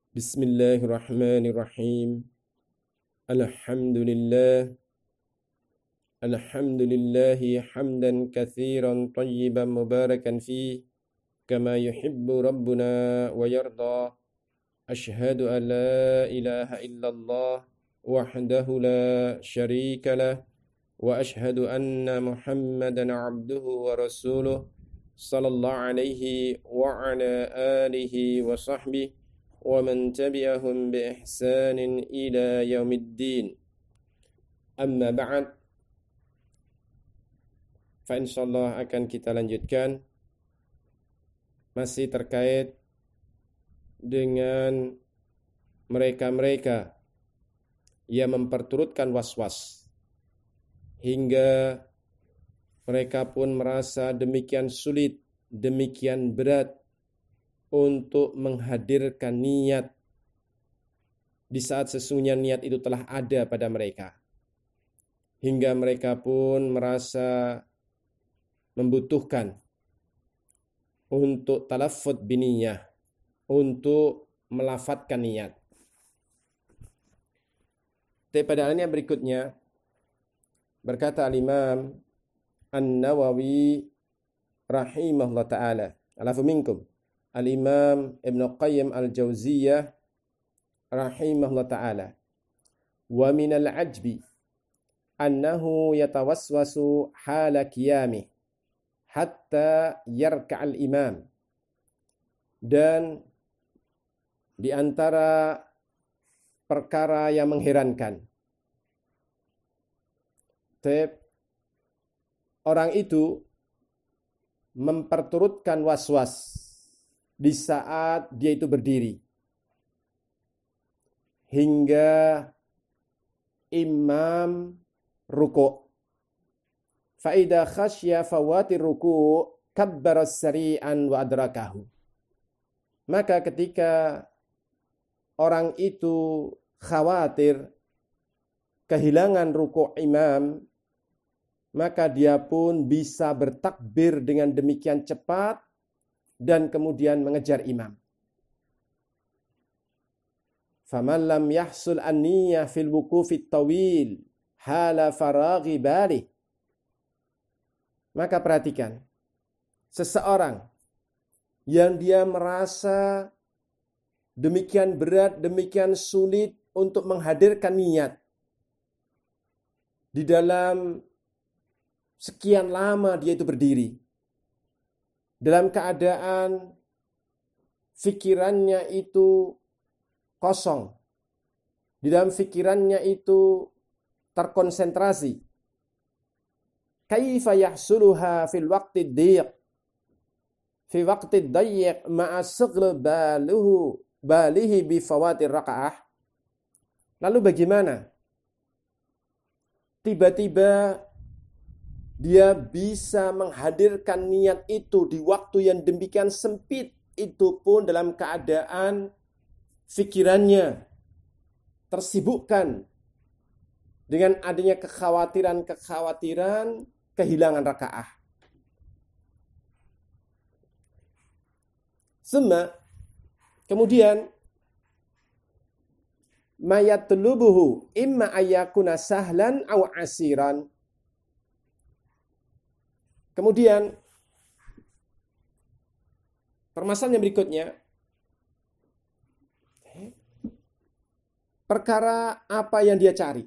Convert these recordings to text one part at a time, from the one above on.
Bismillahirrahmanirrahim. Alhamdulillah. Alhamdulillahi hamdan katsiran tayyiban mubarakan fi kama yuhibbu rabbuna wa yarda. Ashhadu an la ilaha illallah wahdahu la syarika lah wa ashhadu anna Muhammadan abduhu wa rasuluh sallallahu alaihi wa ala alihi wa sahbihi ومن تبعهم بإحسان إلى يوم الدين أما بعد فإنشاءالlah akan kita lanjutkan masih terkait dengan mereka-mereka yang memperturutkan was-was hingga mereka pun merasa demikian sulit, demikian berat untuk menghadirkan niat di saat sesungguhnya niat itu telah ada pada mereka. Hingga mereka pun merasa membutuhkan untuk talaffuz biniyah, untuk melafadzkan niat. Tapi pada alatnya berikutnya berkata Al-Imam An-Nawawi rahimahullah ta'ala, alafu minkum, Al-Imam Ibn Qayyim Al-Jauziyah rahimahullah ta'ala, wa minal ajbi annahu yatawaswasu hala qiyamih hatta yarka'al imam. Dan di antara perkara yang mengherankan, orang itu memperturutkan was-was di saat dia itu berdiri hingga imam ruku'. Fa idza khasya fawatir ruku' kabbara sari'an wa adrakahu. Maka ketika orang itu khawatir kehilangan ruku' imam, maka dia pun bisa bertakbir dengan demikian cepat dan kemudian mengejar imam. Faman lam yahsul an-niyyah fil wuqufit tawil hala faraghi balih. Maka perhatikan, seseorang yang dia merasa demikian berat, demikian sulit untuk menghadirkan niat di dalam sekian lama dia itu berdiri, dalam keadaan fikirannya itu kosong, di dalam fikirannya itu terkonsentrasi. Kaifa yahsuluha fil waqti dhiq, fi waqti dhayiq ma'a saghli balihi bi fawatir raka'ah. Lalu bagaimana tiba-tiba dia bisa menghadirkan niat itu di waktu yang demikian sempit, itu pun dalam keadaan fikirannya tersibukkan dengan adanya kekhawatiran kehilangan rakaah. Kemudian mayatlubuhu imma ayyakuna sahlan aw asiran. Kemudian permasalahan yang berikutnya, perkara apa yang dia cari,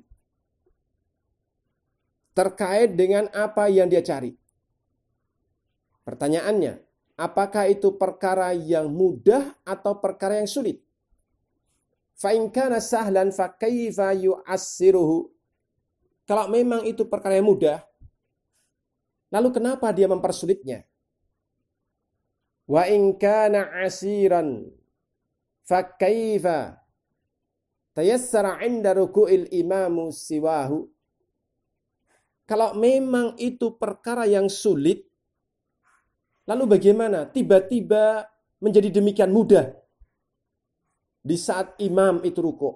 terkait dengan apa yang dia cari. Pertanyaannya, apakah itu perkara yang mudah atau perkara yang sulit? Fa in kana sahlan fa kaifa yu'assiruhu. Kalau memang itu perkara yang mudah, lalu kenapa dia mempersulitnya? Wa in kana asiran fa kaifa tayassara 'inda ruku'il imamu siwahu. Kalau memang itu perkara yang sulit, lalu bagaimana tiba-tiba menjadi demikian mudah di saat imam itu ruku'?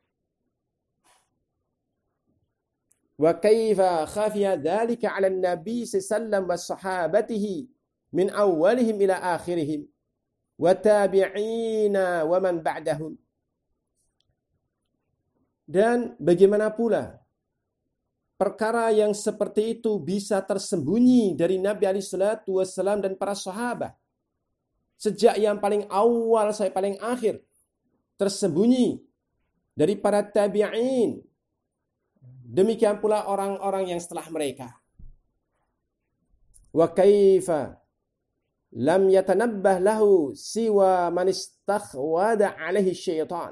Wa kaifa khafiya dzalika 'ala an-nabi sallallahu wa sahabatihi min awwalihim ila akhirihim wa tabi'ina wa man ba'dahum. Dan bagaimana pula perkara yang seperti itu bisa tersembunyi dari Nabi SAW dan para sahabat. Sejak yang paling awal sampai paling akhir. Tersembunyi dari para tabi'in. Demikian pula orang-orang yang setelah mereka. Wa kaifa lam yatanabbah lahu siwa man istakhwada alaihi syaitan.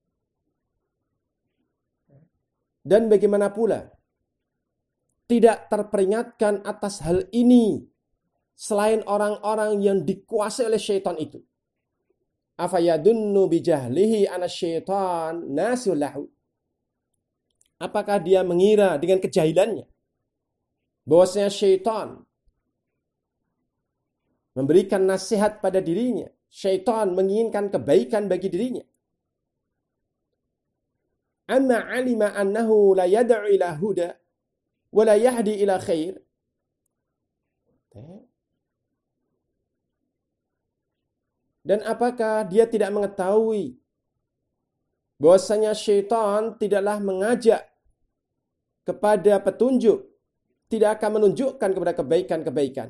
Dan bagaimana pula tidak terperingatkan atas hal ini selain orang-orang yang dikuasai oleh syaitan itu. Afayadunnu bijahlihi ana syaitan nasul lahu. Apakah dia mengira dengan kejahilannya bahwasanya syaitan memberikan nasihat pada dirinya, syaitan menginginkan kebaikan bagi dirinya. Amma alima annahu la yad'u ila huda wa la yahdi ila khair. Dan apakah dia tidak mengetahui bahwasanya syaitan tidaklah mengajak kepada petunjuk, tidak akan menunjukkan kepada kebaikan-kebaikan.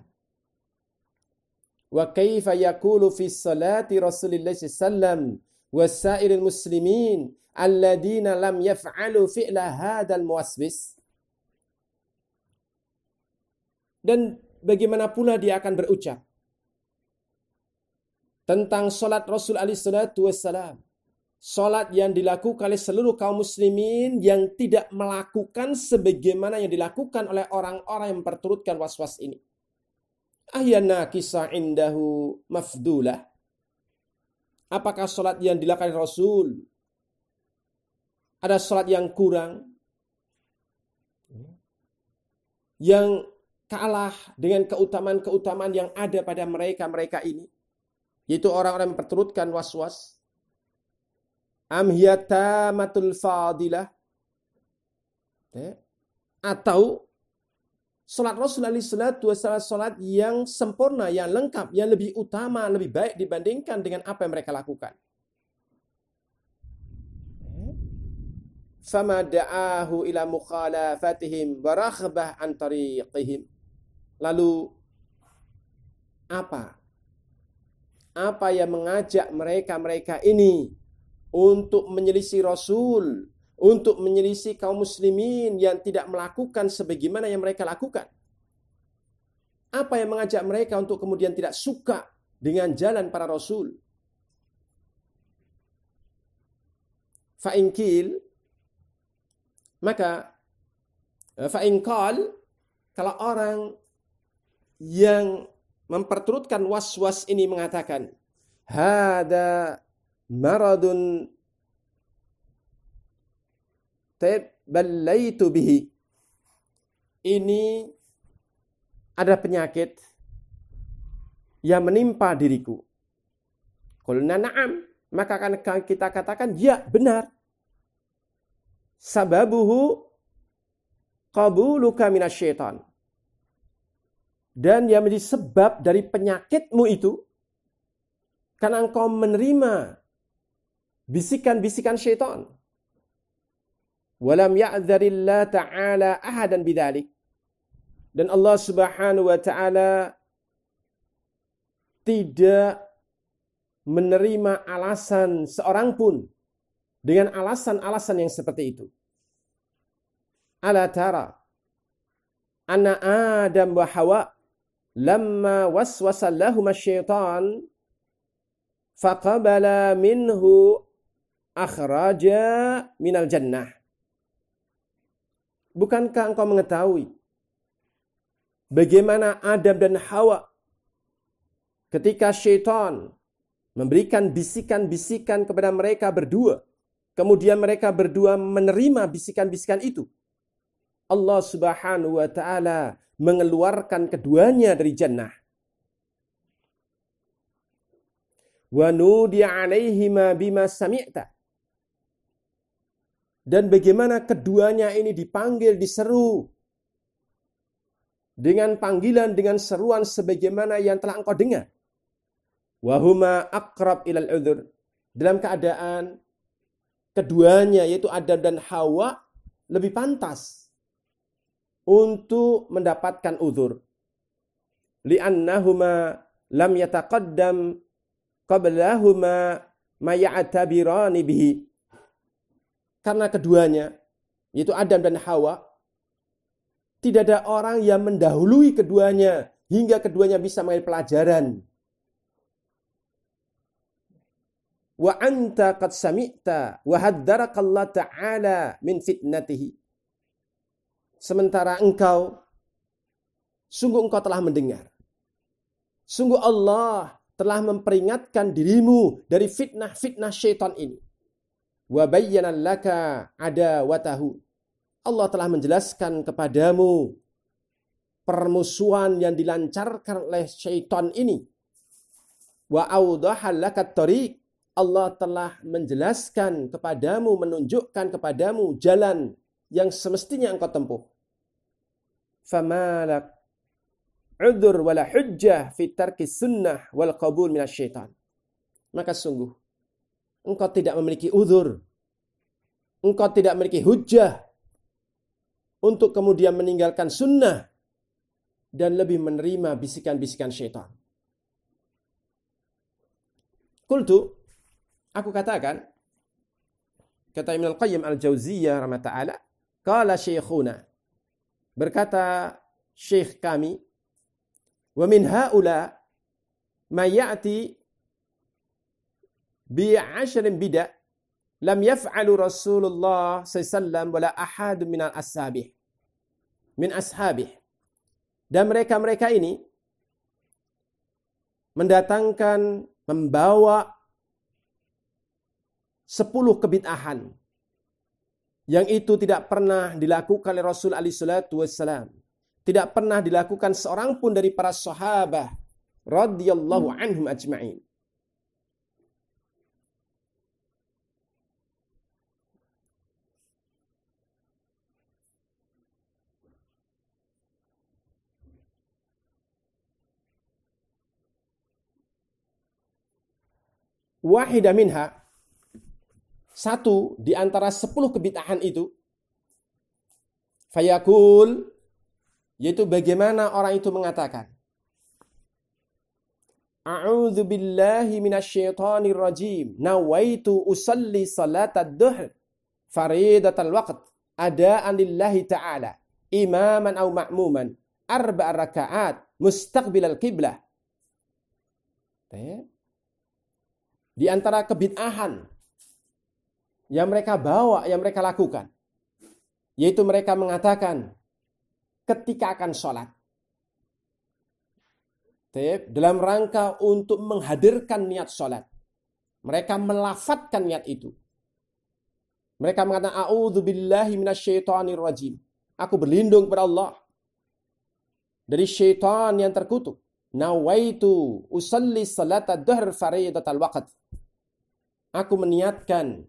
Wa kaifa yaqulu fi salati Rasulillah sallallahu wa sairil muslimin alladziina lam yaf'alu fi'la hadzal muwaswis. Dan bagaimana pula dia akan berucap tentang salat Rasul alaihi salatu wassalam, salat yang dilakukan oleh seluruh kaum muslimin yang tidak melakukan sebagaimana yang dilakukan oleh orang-orang yang memperturutkan was-was ini. Ahyana kisah indahu mafdulah. Apakah salat yang dilakukan Rasul ada salat yang kurang, yang kalah dengan keutamaan-keutamaan yang ada pada mereka ini, yaitu orang-orang yang memperturutkan was-was? Amhiyatamatul fadilah, atau salat Rasulullah SAW salat yang sempurna, yang lengkap, yang lebih utama, lebih baik dibandingkan dengan apa yang mereka lakukan. Fama da'ahu ila mukhalafatihim wa raghbah an tariqihim. Lalu apa yang mengajak mereka ini untuk menyelisih Rasul, untuk menyelisih kaum muslimin yang tidak melakukan sebagaimana yang mereka lakukan? Apa yang mengajak mereka untuk kemudian tidak suka dengan jalan para Rasul? Fa'inkil, maka fa'inkal, kalau orang yang memperturutkan was-was ini mengatakan, hada maradun tabalaitu bihi, ini ada penyakit yang menimpa diriku. Qulna na'am, maka akan kita katakan ya, benar. Sababuhu qabuluka minasyaitan. Dan yang menjadi sebab dari penyakitmu itu karena engkau menerima bisikan-bisikan syaitan. Walam ya'dzarillah ta'ala ahadan bidzalik. Dan Allah Subhanahu wa taala tidak menerima alasan seorang pun dengan alasan-alasan yang seperti itu. Ala tara anna Adam wa Hawa lamma waswasa lahum asy-syaitan faqabala minhu akhraja minal jannah. Bukankah engkau mengetahui bagaimana Adam dan Hawa ketika syaitan memberikan bisikan-bisikan kepada mereka berdua, kemudian mereka berdua menerima bisikan-bisikan itu, Allah Subhanahu wa taala mengeluarkan keduanya dari jannah. Wa nudiya 'alaihima bima sami'ta. Dan bagaimana keduanya ini dipanggil, diseru dengan panggilan, dengan seruan sebagaimana yang telah engkau dengar. Wa huma aqrab ilal udhur, dalam keadaan keduanya yaitu Adam dan Hawa lebih pantas untuk mendapatkan uzur. Li'annahuma lam yataqaddam qablahuma ma ya'tabirani bihi. Karena keduanya yaitu Adam dan Hawa, tidak ada orang yang mendahului keduanya hingga keduanya bisa mengambil pelajaran. Wa anta qad sami'ta wa haddaraka Allah Ta'ala min fitnatihi. Sementara sungguh engkau telah mendengar. Sungguh Allah telah memperingatkan dirimu dari fitnah-fitnah syaitan ini. Wa bayyana laka adawatahu. Allah telah menjelaskan kepadamu permusuhan yang dilancarkan oleh syaitan ini. Wa awdaha laka tariq. Allah telah menjelaskan kepadamu, menunjukkan kepadamu jalan yang semestinya engkau tempuh. Famalak udzur wala hujjah fi tarki sunnah wal qabul minasyaitan. Maka sungguh engkau tidak memiliki uzur, engkau tidak memiliki hujjah untuk kemudian meninggalkan sunnah dan lebih menerima bisikan-bisikan syaitan. Qultu, aku katakan, kata Ibnu Al-Qayyim Al-Jauziyah rahimahullah, qala syekhuna, berkata syekh kami, wa min haula ma ya'ti bi 'ashrin bid'ah lam yaf'alu Rasulullah sallallahu alaihi wasallam wala ahad min ashabih. Dan mereka-mereka ini membawa 10 kebid'ahan yang itu tidak pernah dilakukan oleh Rasul alaihi salatu wassalam, tidak pernah dilakukan seorang pun dari para sahabat radhiyallahu anhum ajma'in. Wahidah minha, satu di antara 10 kebid'ahan itu, fayaqul, yaitu bagaimana orang itu mengatakan, a'udzu billahi minasyaitonir rajim, nawaitu usalli salatad duhr faridatal waqt adaan lillahi ta'ala imaman aw ma'muman arba'a rakaat mustaqbilal qiblah. Di antara kebid'ahan yang mereka bawa, yang mereka lakukan, yaitu mereka mengatakan ketika akan sholat, dalam rangka untuk menghadirkan niat sholat, mereka melafadzkan niat itu. Mereka mengatakan a'udzu billahi minasyaitonir rajim, aku berlindung kepada Allah dari syaitan yang terkutuk. Nawaitu usalli salatad duhr faridatal waqt, aku meniatkan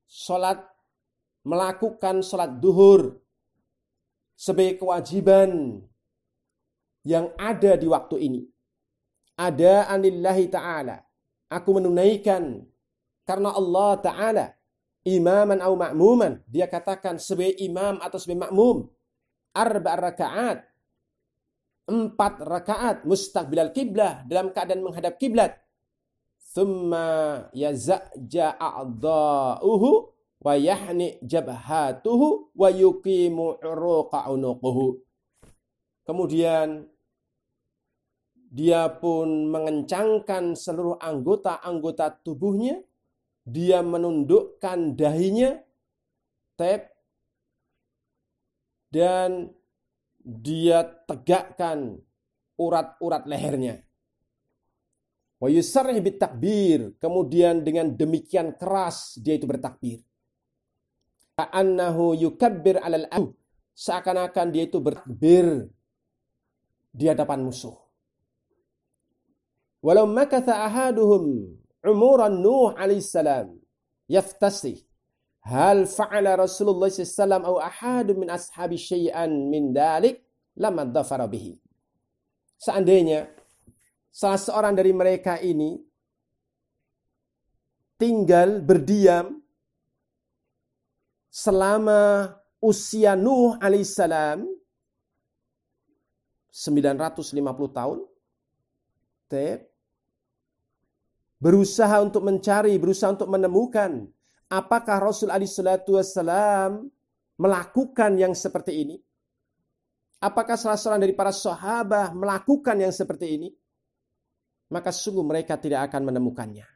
melakukan sholat duhur sebagai kewajiban yang ada di waktu ini. Ada anillahi ta'ala, aku menunaikan karena Allah ta'ala, imaman au ma'muman, dia katakan sebagai imam atau sebagai makmum, arba' rakaat, 4 rakaat mustaqbilal qiblah, dalam keadaan menghadap kiblat. Thumma yazja a'dha'uhu wa yahni jabhatuhu wa yuqimu uruqa unuquhu. Kemudian dia pun mengencangkan seluruh anggota-anggota tubuhnya, dia menundukkan dahinya, dan dia tegakkan urat-urat lehernya. Wa yusarrih bitakbir, kemudian dengan demikian keras dia itu bertakbir. Ka'annahu yukabbir 'alal adu, seakan-akan dia itu bertakbir di hadapan musuh. Walau makatha ahaduhum umuran Nuh alaihissalam yaftasi hal fa'ala Rasulullah sallallahu au ahadun min ashabi syai'an min dalik lama dhafara bihi. Seandainya salah seorang dari mereka ini tinggal berdiam selama usia Nuh alaihissalam 950 tahun, berusaha untuk mencari, berusaha untuk menemukan apakah Rasul alaihissalatu wassalam melakukan yang seperti ini. Apakah salah seorang dari para sahabat melakukan yang seperti ini? Maka sungguh mereka tidak akan menemukannya.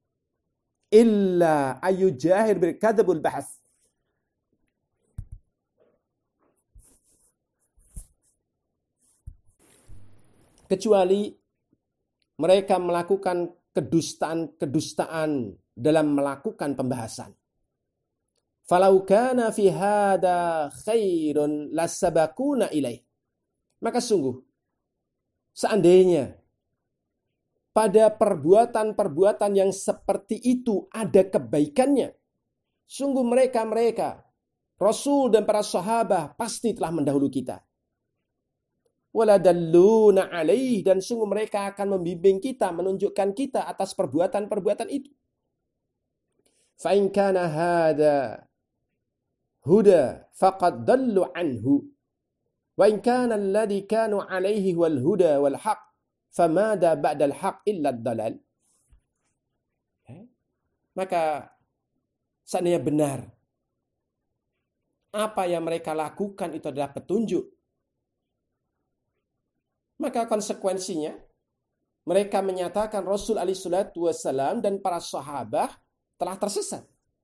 Illa ayujahir bil kadabul bahas. Kecuali mereka melakukan kedustaan-kedustaan dalam melakukan pembahasan. Falau kana fi hada khairun lasabaquna ilaih. Maka sungguh, seandainya pada perbuatan-perbuatan yang seperti itu ada kebaikannya, sungguh mereka Rasul dan para sahabat pasti telah mendahului kita. Waladalluna alaih, dan sungguh mereka akan membimbing kita, menunjukkan kita atas perbuatan-perbuatan itu. Fa in kana hada huda faqad dallu anhu wa in kana alladhi kanu alaihi wal huda wal haq famada ba'dal haq illa ad-dalal. Maka seandainya benar apa yang mereka lakukan itu adalah petunjuk, maka konsekuensinya mereka menyatakan Rasul alaihi salatu wasallam dan para sahabat telah tersesat.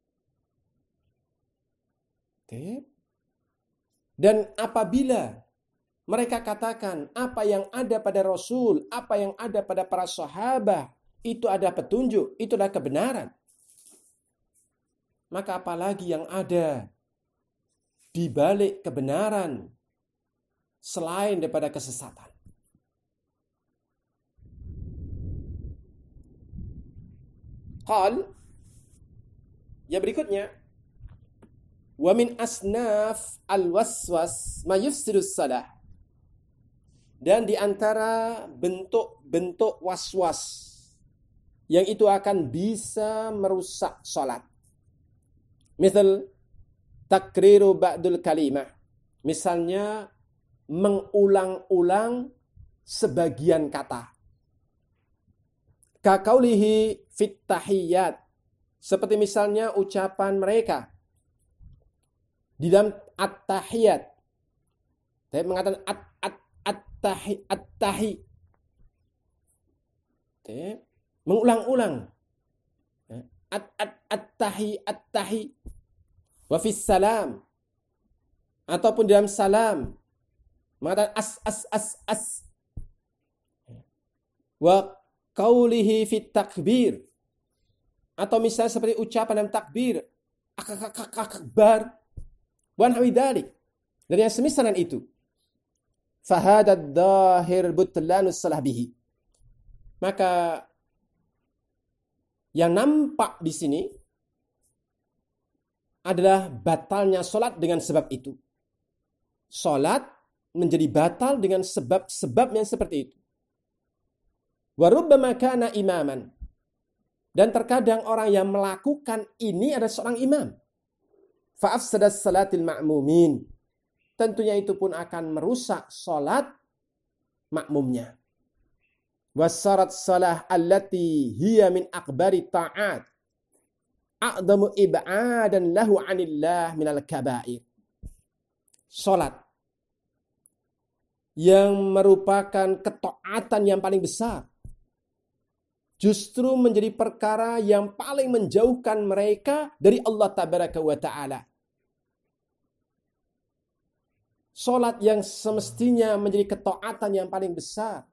Dan apabila mereka katakan apa yang ada pada Rasul, apa yang ada pada para sahabat itu ada petunjuk, itu adalah kebenaran, maka apalagi yang ada di balik kebenaran selain daripada kesesatan. Qal, yang berikutnya, wa min asnaf al-waswas ma yufsidus salah. Dan di antara bentuk-bentuk waswas yang itu akan bisa merusak salat. Misal takriru ba'dul kalimah. Misalnya mengulang-ulang sebagian kata. Kakaulihi fit tahiyyat. Seperti misalnya ucapan mereka di dalam at-tahiyyat. Saya mengatakan at-tahi. Mengulang-ulang. At-tahi. Wa fis salam. Ataupun dalam salam. Mengatakan as. Wa qaulihi fit takbir. Atau misalnya seperti ucapan dalam takbir, akbar, wan hawidalik, dan yang semisal dengan itu. Fahadad dahir butlanus salah bihi. Maka yang nampak di sini adalah batalnya salat dengan sebab itu. Salat menjadi batal dengan sebab-sebab yang seperti itu. Wa rubbama kana imaman. Dan terkadang orang yang melakukan ini adalah seorang imam. Fa'afsadas salatil ma'mumin. Tentunya itu pun akan merusak salat makmumnya. Wasarat salah allati hiya min akbari ta'at. A'damu ib'adan lahu anillah minal kabair. Salat yang merupakan ketaatan yang paling besar justru menjadi perkara yang paling menjauhkan mereka dari Allah Tabaraka wa Ta'ala. Salat yang semestinya menjadi ketaatan yang paling besar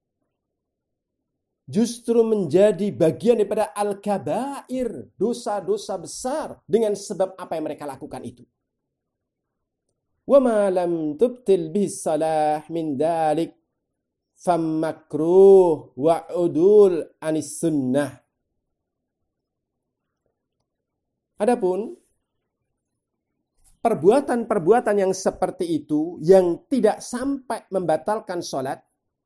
justru menjadi bagian daripada al-kabair, dosa-dosa besar dengan sebab apa yang mereka lakukan itu. Wa ma lam tubtil bihi salah min dalik fammakruh wa udul anis sunnah. Adapun perbuatan-perbuatan yang seperti itu yang tidak sampai membatalkan salat,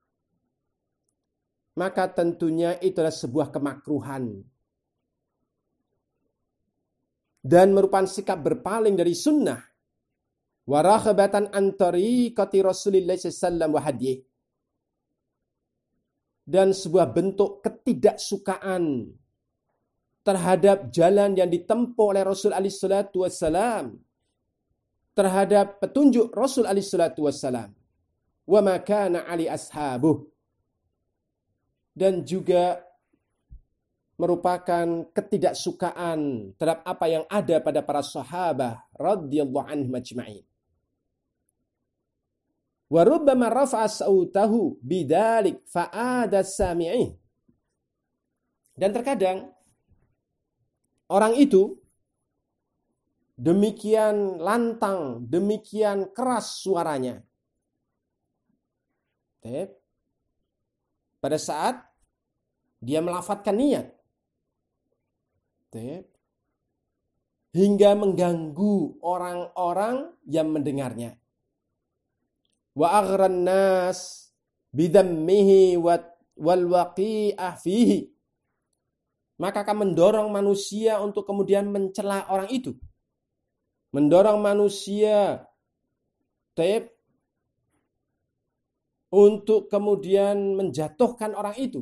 maka tentunya itu adalah sebuah kemakruhan. dan merupakan sikap berpaling dari sunnah, wa rakhabatan an tariqati Rasulillah sallallahu alaihi wasallam wa hadyi, dan sebuah bentuk ketidaksukaan terhadap jalan yang ditempuh oleh Rasul alaihi salatu wasallam, terhadap petunjuk Rasul alaihi salatu wasallam, wa ma kana ali ashabuh, dan juga merupakan ketidaksukaan terhadap apa yang ada pada para sahabat radhiyallahu anhum ajma'in. Wa rubbama rafa'a sautahu bidzalik fa'ada sami'i. Dan terkadang orang itu demikian lantang, demikian keras suaranya, pada saat dia melafadzkan niat, hingga mengganggu orang-orang yang mendengarnya. Wa aghran nas bidammihi wal waqi'ah fihi, maka akan mendorong manusia untuk kemudian mencela orang itu, mendorong manusia untuk kemudian menjatuhkan orang itu,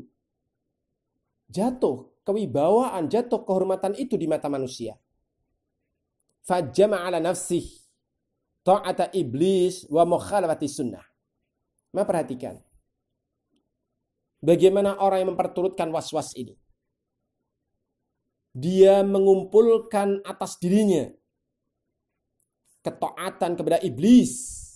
jatuh kewibawaan, jatuh kehormatan itu di mata manusia. Fajjama ala nafsih ta'ata iblis wa mukhalafati sunnah. Maka perhatikan bagaimana orang yang memperturutkan was-was ini. Dia mengumpulkan atas dirinya ketaatan kepada iblis,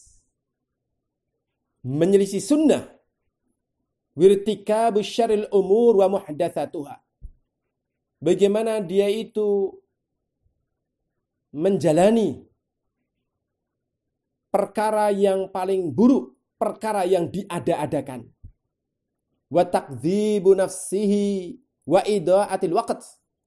menyelisih sunnah, wirtikabu syarril umur wa muhdatsatuha. Bagaimana dia itu menjalani perkara yang paling buruk, perkara yang diada-adakan. Wa takdzibu nafsihi wa idaatil waqt.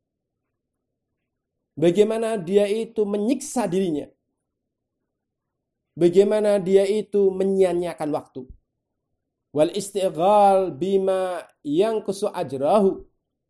Bagaimana dia itu menyiksa dirinya. Bagaimana dia itu menyia-nyiakan waktu. Wal istighal bima yanqusu ajrahu.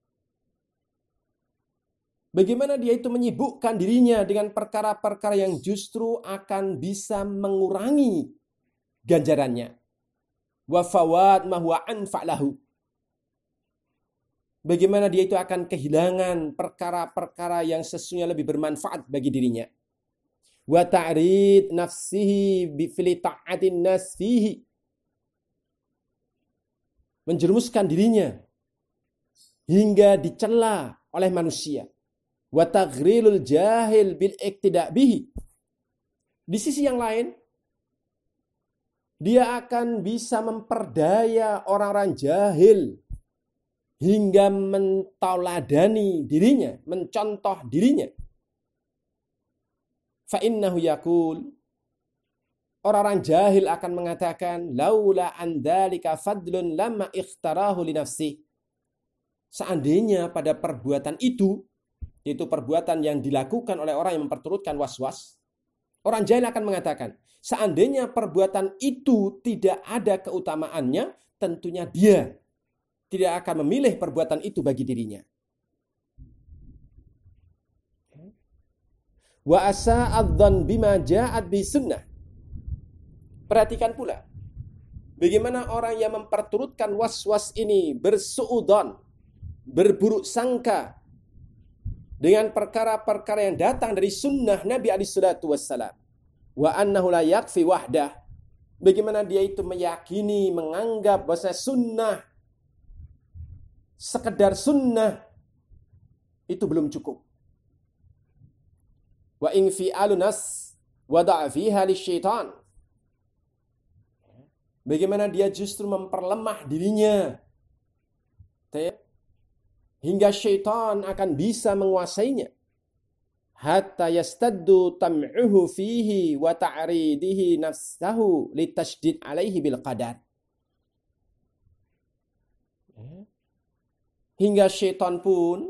Bagaimana dia itu menyibukkan dirinya dengan perkara-perkara yang justru akan bisa mengurangi ganjarannya. Wa fawat ma huwa anfa'lahu. Bagaimana dia itu akan kehilangan perkara-perkara yang sesungguhnya lebih bermanfaat bagi dirinya. Wa ta'rid nafsihi bi fili ta'atin nas fihi. Menjerumuskan dirinya hingga dicela oleh manusia. Wa taghrilul jahil bil iktida' bihi. Di sisi yang lain, dia akan bisa memperdaya orang-orang jahil hingga mentauladani dirinya, mencontoh dirinya. Fa innahu yaqul, orang-orang jahil akan mengatakan laula an dzalika fadlun lamma ikhtarahu li nafsi. Seandainya pada perbuatan itu, yaitu perbuatan yang dilakukan oleh orang yang memperturutkan was-was, orang jahil akan mengatakan, seandainya perbuatan itu tidak ada keutamaannya, tentunya dia tidak akan memilih perbuatan itu bagi dirinya. Wa asa'adhan bima ja'at bi sunnah. Perhatikan pula bagaimana orang yang memperturutkan was-was ini bersuudzon, berburuk sangka dengan perkara-perkara yang datang dari sunnah Nabi alaihi salatu wassalam. Wa annahu la yakfi wahdah. Bagaimana dia itu meyakini, menganggap bahwa sunnah, sekedar sunnah itu belum cukup. Wa in fi'alu nas wada'a fiha lisyaitan. Bagaimana dia justru memperlemah dirinya hingga syaitan akan bisa menguasainya. Hatta yastaddu tam'uhu fihi wa ta'ridihi nafsahu litashdid alaihi bil qadar. Hingga syaitan pun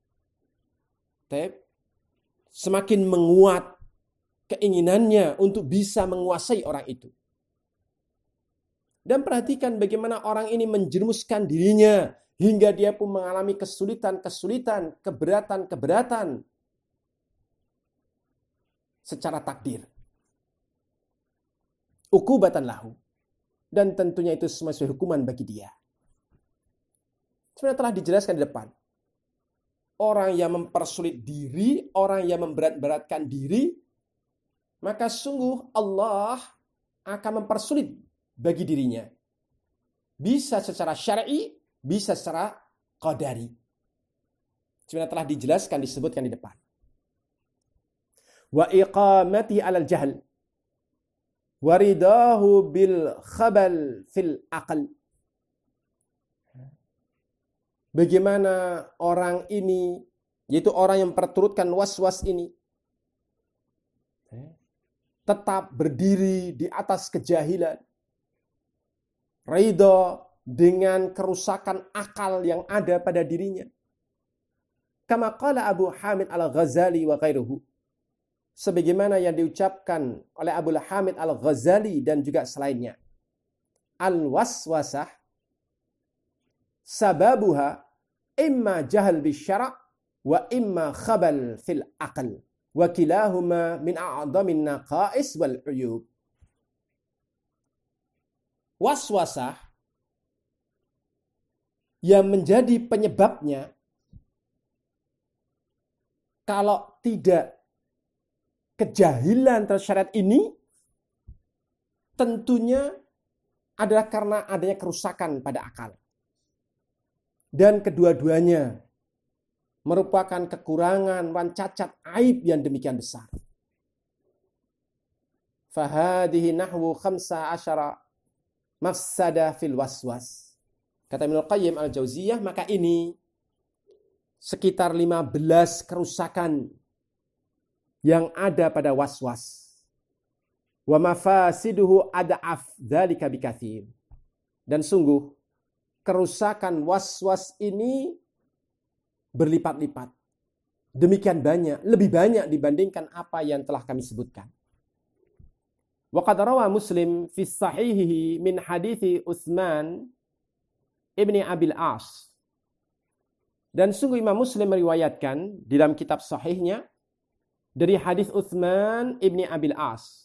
semakin menguat keinginannya untuk bisa menguasai orang itu. Dan perhatikan bagaimana orang ini menjerumuskan dirinya hingga dia pun mengalami kesulitan-kesulitan, keberatan-keberatan secara takdir. Uqubatan lahu. Dan tentunya itu semua hukuman bagi dia. Sebenarnya telah dijelaskan di depan. Orang yang mempersulit diri, orang yang memberat-beratkan diri, maka sungguh Allah akan mempersulit bagi dirinya. Bisa secara syar'i, bisa secara qadari. Sebenarnya telah dijelaskan, disebutkan di depan. Wa iqamati 'alal jahl. Waridahu bil khabal fil aql. Bagaimana orang ini, yaitu orang yang memperturutkan was-was ini, tetap berdiri di atas kejahilan, ridha dengan kerusakan akal yang ada pada dirinya. Kama qala Abu Hamid Al-Ghazali wa ghairuhu. Sebagaimana yang diucapkan oleh Abu Hamid Al-Ghazali dan juga selainnya. Al-waswasah sababuha imma jahal bisyara' wa imma khabal fil aql wa kilahuma min a'dhamin naqais wal uyub. Waswasah yang menjadi penyebabnya kalau tidak kejahilan terhadap syariat ini tentunya adalah karena adanya kerusakan pada akal. Dan kedua-duanya merupakan kekurangan dan cacat aib yang demikian besar. Fahadihi nahwu 15 mafsada fil waswas. Kata Ibnu Qayyim Al-Jauziyah, maka ini sekitar 15 kerusakan yang ada pada waswas. Wa mafasiduhu ad'af dzalika bikatsir. Dan sungguh kerusakan waswas ini berlipat-lipat. Demikian banyak, lebih banyak dibandingkan apa yang telah kami sebutkan. Wa qad rawa Muslim fi sahihihi min hadithi Utsman ibni Abil As. Dan sungguh Imam Muslim meriwayatkan di dalam kitab sahihnya dari hadis Utsman ibni Abil As.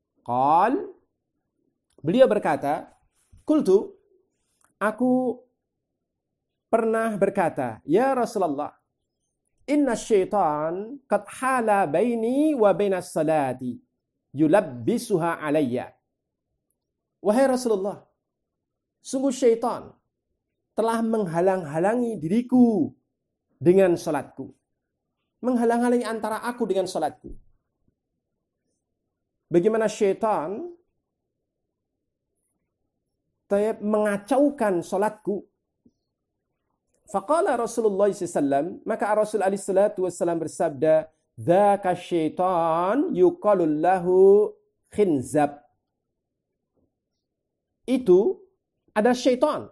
Beliau berkata, qultu, aku pernah berkata, ya Rasulullah, inna syaitan qad hala baini wa bainas salati yulabbisuha alayya. Wahai Rasulullah, sungguh syaitan telah menghalang-halangi diriku dengan salatku. Menghalang-halangi antara aku dengan salatku. Bagaimana syaitan mengacaukan salatku. Faqala Rasulullah SAW, maka Rasul SAW bersabda, dzaka syaitan yuqalul lahu khinzab. Itu ada syaitan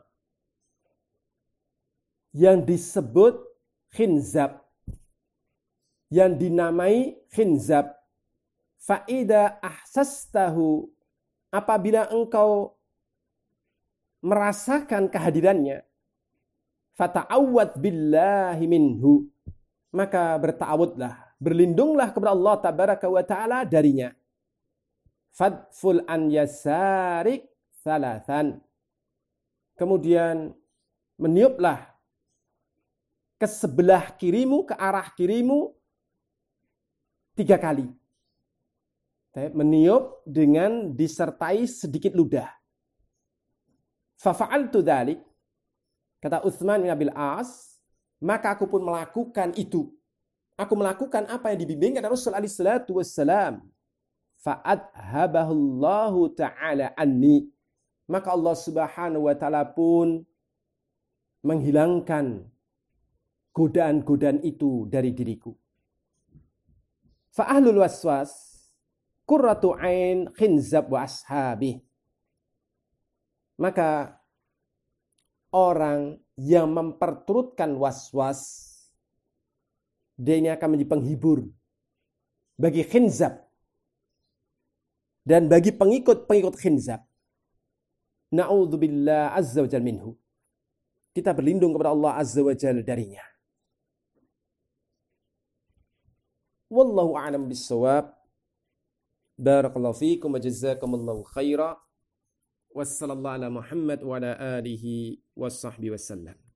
yang disebut khinzab, yang dinamai khinzab. Fa'ida ahsastahu, apabila engkau merasakan kehadirannya, fata'awwad billahi minhu, maka berta'awudlah, berlindunglah kepada Allah tabaraka wa ta'ala darinya. Fadful an yasarik thalathan, kemudian meniuplah ke sebelah kirimu, ke arah kirimu 3 kali. Meniup dengan disertai sedikit ludah. Fafa'altu dzalik, kata Utsman bin Abil As, maka aku pun melakukan itu. Aku melakukan apa yang dibimbingkan Rasul alaihi salatu wassalam. Fa'adhabahullahu ta'ala anni, maka Allah Subhanahu wa taala pun menghilangkan godaan-godaan itu dari diriku. Fa ahlul waswas qurratu ain khinzab wa ashabih. Maka orang yang memperturutkan waswas, dia ini akan menjadi penghibur bagi khinzab dan bagi pengikut-pengikut khinzab. Na'udzubillah azza wa jalla minhu. Kita berlindung kepada Allah azza wa jalla darinya. Wallahu a'lam bissawab. Barakallahu fiikum wa jazakumullahu khaira. Wassallallahu ala Muhammad wa ala alihi wa sahbihi wasallam.